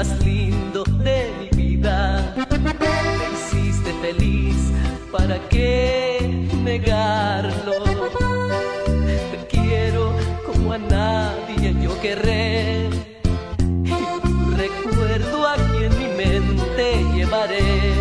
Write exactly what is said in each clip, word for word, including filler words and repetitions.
más lindo de mi vida. Me hiciste feliz, ¿para qué negarlo? Te quiero como a nadie yo querré, y tu recuerdo aquí en mi mente llevaré.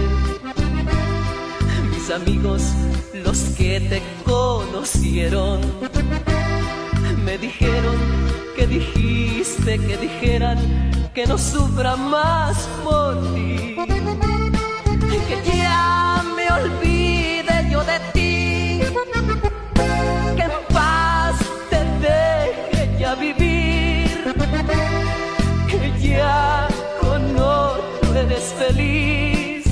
Mis amigos, los que te conocieron, me dijeron que dijiste que dijeran que no sufra más por ti, que ya me olvide yo de ti, que en paz te deje ya vivir, que ya con otro eres feliz,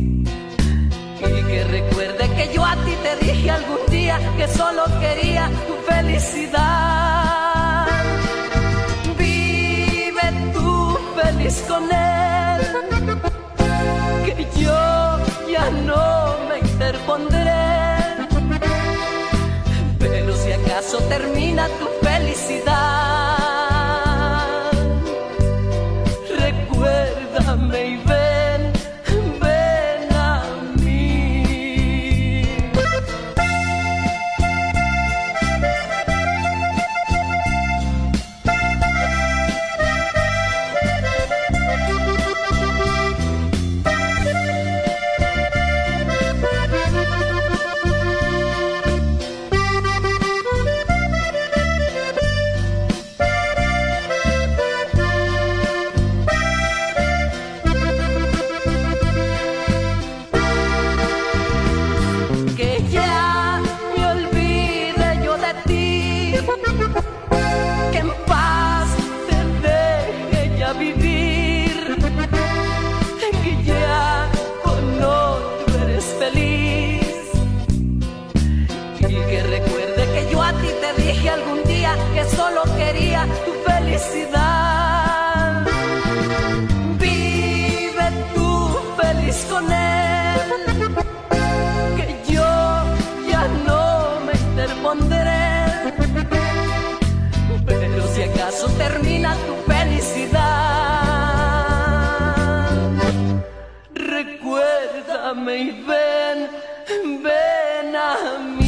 y que recuerde que yo a ti te dije algún día que solo quería tu felicidad. Vive tú feliz con él, que yo ya no me interpondré. Pero si acaso termina tu felicidad, recuérdame y ven, ven a mí. Que ya me olvide yo de ti, que en paz te deje ya vivir, que ya con otro eres feliz, y que recuerde que yo a ti te dije algún día que solo quería tu felicidad. Vive tú feliz con él, que yo ya no me interpondré. Pero si acaso termina tu felicidad, recuérdame y ven, ven a mí.